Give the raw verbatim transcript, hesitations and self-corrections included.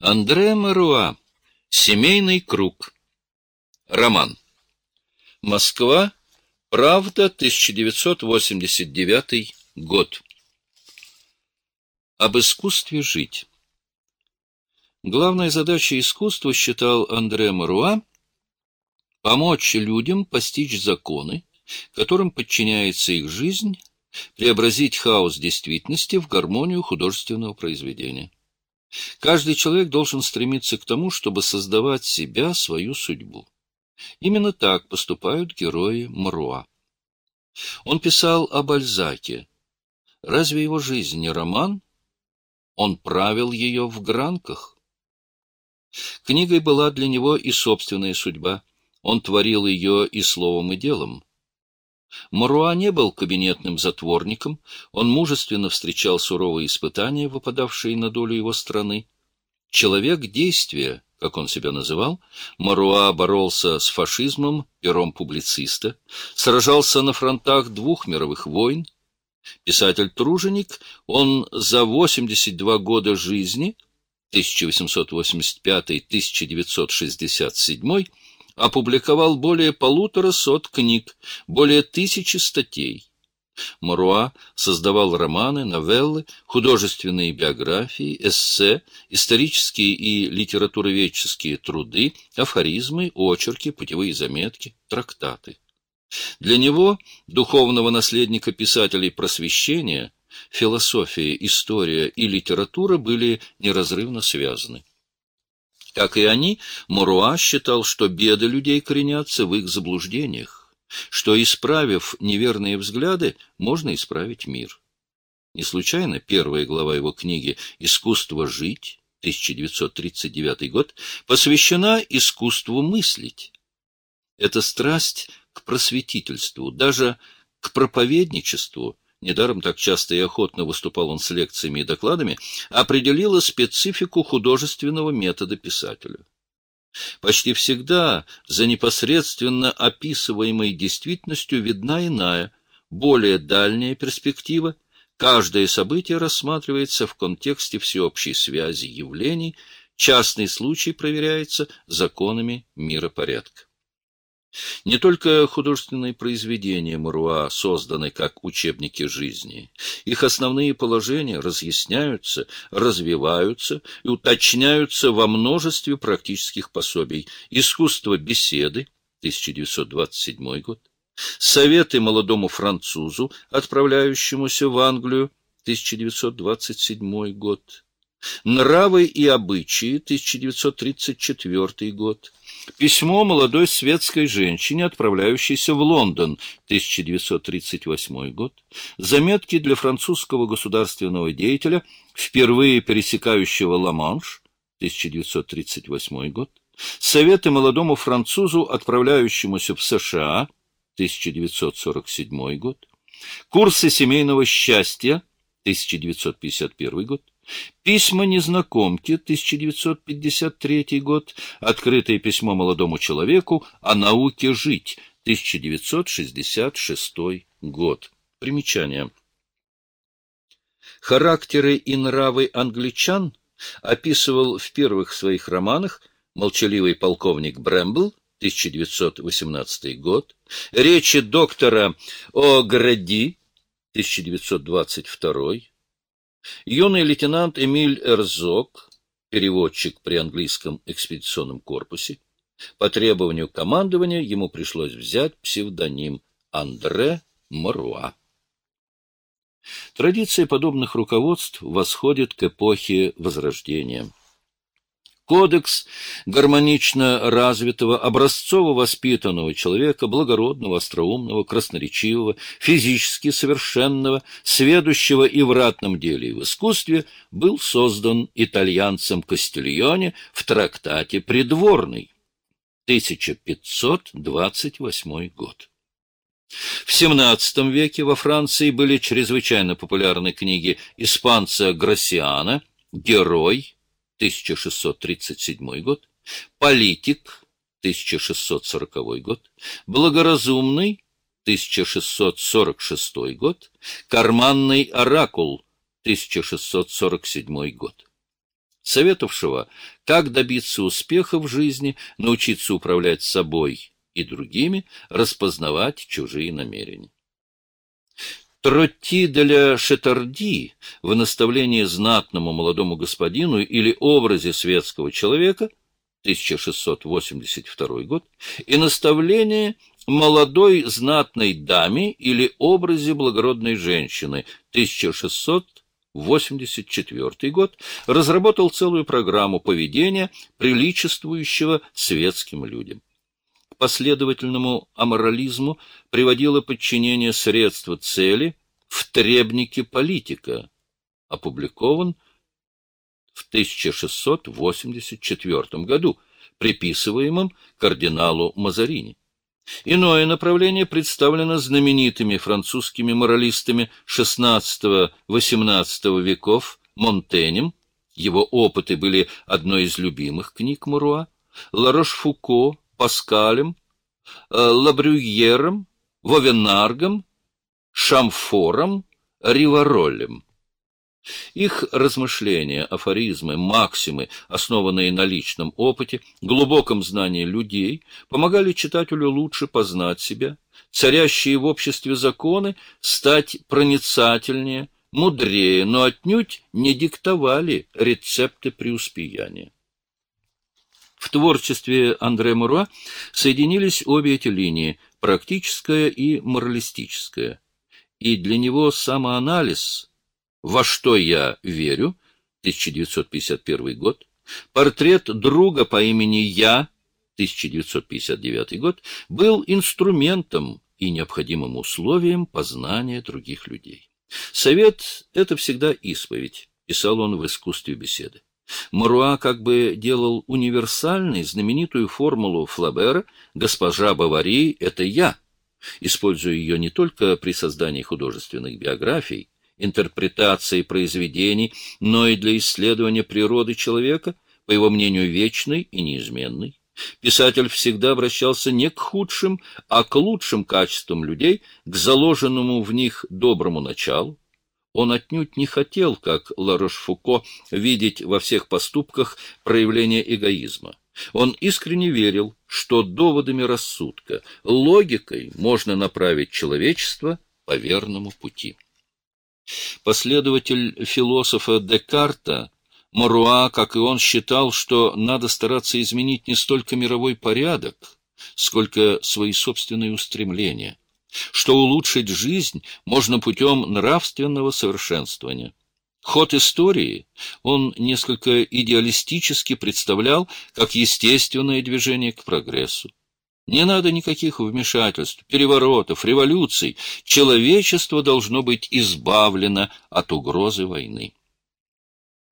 Андре Маруа. Семейный круг. Роман. Москва. Правда. тысяча девятьсот восемьдесят девятый год. Об искусстве жить. Главной задачей искусства, считал Андре Маруа, помочь людям постичь законы, которым подчиняется их жизнь, преобразить хаос действительности в гармонию художественного произведения. Каждый человек должен стремиться к тому, чтобы создавать себя, свою судьбу. Именно так поступают герои Маруа. Он писал о Бальзаке. Разве его жизнь не роман? Он правил ее в гранках. Книгой была для него и собственная судьба. Он творил ее и словом, и делом. Маруа не был кабинетным затворником, он мужественно встречал суровые испытания, выпадавшие на долю его страны. Человек действия, как он себя называл, Маруа боролся с фашизмом пером публициста, сражался на фронтах двух мировых войн. Писатель-труженик, он за восемьдесят два года жизни, тысяча восемьсот восемьдесят пятый — тысяча девятьсот шестьдесят седьмой, опубликовал более полутора сот книг, более тысячи статей. Маруа создавал романы, новеллы, художественные биографии, эссе, исторические и литературоведческие труды, афоризмы, очерки, путевые заметки, трактаты. Для него, духовного наследника писателей Просвещения, философия, история и литература были неразрывно связаны. Как и они, Маруа считал, что беды людей коренятся в их заблуждениях, что, исправив неверные взгляды, можно исправить мир. Не случайно первая глава его книги «Искусство жить» тысяча девятьсот тридцать девятый год посвящена искусству мыслить. Эта страсть к просветительству, даже к проповедничеству, недаром так часто и охотно выступал он с лекциями и докладами, определила специфику художественного метода писателя. Почти всегда за непосредственно описываемой действительностью видна иная, более дальняя перспектива. Каждое событие рассматривается в контексте всеобщей связи явлений, частный случай проверяется законами миропорядка. Не только художественные произведения Маруа созданы как учебники жизни. Их основные положения разъясняются, развиваются и уточняются во множестве практических пособий. «Искусство беседы» тысяча девятьсот двадцать седьмой год, «Советы молодому французу, отправляющемуся в Англию» тысяча девятьсот двадцать седьмой год, «Нравы и обычаи» тысяча девятьсот тридцать четвёртый год, «Письмо молодой светской женщине, отправляющейся в Лондон» тысяча девятьсот тридцать восьмой год, «Заметки для французского государственного деятеля, впервые пересекающего Ла-Манш» тысяча девятьсот тридцать восьмой год, «Советы молодому французу, отправляющемуся в США» тысяча девятьсот сорок седьмой год, «Курсы семейного счастья» тысяча девятьсот пятьдесят первый год, «Письма незнакомки» тысяча девятьсот пятьдесят третий год, «Открытое письмо молодому человеку о науке жить» тысяча девятьсот шестьдесят шестой год. Примечание. Характеры и нравы англичан описывал в первых своих романах «Молчаливый полковник Брэмбл» тысяча девятьсот восемнадцатый год, «Речи доктора О'Грэди» тысяча девятьсот двадцать второй, юный лейтенант Эмиль Эрзог, переводчик при английском экспедиционном корпусе. По требованию командования ему пришлось взять псевдоним Андре Маруа. Традиция подобных руководств восходит к эпохе Возрождения. Кодекс гармонично развитого, образцово воспитанного человека, благородного, остроумного, красноречивого, физически совершенного, сведущего и в ратном деле, и в искусстве, был создан итальянцем Кастильоне в трактате «Придворный» тысяча пятьсот двадцать восьмой год. В семнадцатом веке во Франции были чрезвычайно популярны книги испанца Грасиана «Герой» тысяча шестьсот тридцать седьмой год, «Политик» тысяча шестьсот сороковой год, «Благоразумный» тысяча шестьсот сорок шестой год, «Карманный оракул» тысяча шестьсот сорок седьмой год. советовавшего, как добиться успеха в жизни, научиться управлять собой и другими, распознавать чужие намерения. Тротти де ля Шетарди в наставлении знатному молодому господину или образе светского человека, тысяча шестьсот восемьдесят второй год, и наставление молодой знатной даме или образе благородной женщины, тысяча шестьсот восемьдесят четвертый год, разработал целую программу поведения, приличествующего светским людям. К последовательному аморализму приводило подчинение средства цели в требнике политика, опубликован в тысяча шестьсот восемьдесят четвертом году, приписываемом кардиналу Мазарини. Иное направление представлено знаменитыми французскими моралистами шестнадцатого-восемнадцатого веков Монтенем, его опыты были одной из любимых книг Муруа, Ларош-Фуко, Паскалем, Лабрюйером, Вовенаргом, Шамфором, Риваролем. Их размышления, афоризмы, максимы, основанные на личном опыте, глубоком знании людей, помогали читателю лучше познать себя, царящие в обществе законы стать проницательнее, мудрее, но отнюдь не диктовали рецепты преуспеяния. В творчестве Андре Муруа соединились обе эти линии – практическая и моралистическая, и для него самоанализ «Во что я верю» тысяча девятьсот пятьдесят первый год, портрет друга по имени Я тысяча девятьсот пятьдесят девятый год был инструментом и необходимым условием познания других людей. Совет — это всегда исповедь, писал он в «Искусстве беседы». Муруа как бы делал универсальной знаменитую формулу Флабера «Госпожа Бавари — это я», используя ее не только при создании художественных биографий, интерпретации произведений, но и для исследования природы человека, по его мнению, вечной и неизменной. Писатель всегда обращался не к худшим, а к лучшим качествам людей, к заложенному в них доброму началу. Он отнюдь не хотел, как Ларош-Фуко, видеть во всех поступках проявление эгоизма. Он искренне верил, что доводами рассудка, логикой можно направить человечество по верному пути. Последователь философа Декарта, Муруа, как и он, считал, что надо стараться изменить не столько мировой порядок, сколько свои собственные устремления, что улучшить жизнь можно путем нравственного совершенствования. Ход истории он несколько идеалистически представлял как естественное движение к прогрессу. Не надо никаких вмешательств, переворотов, революций. Человечество должно быть избавлено от угрозы войны.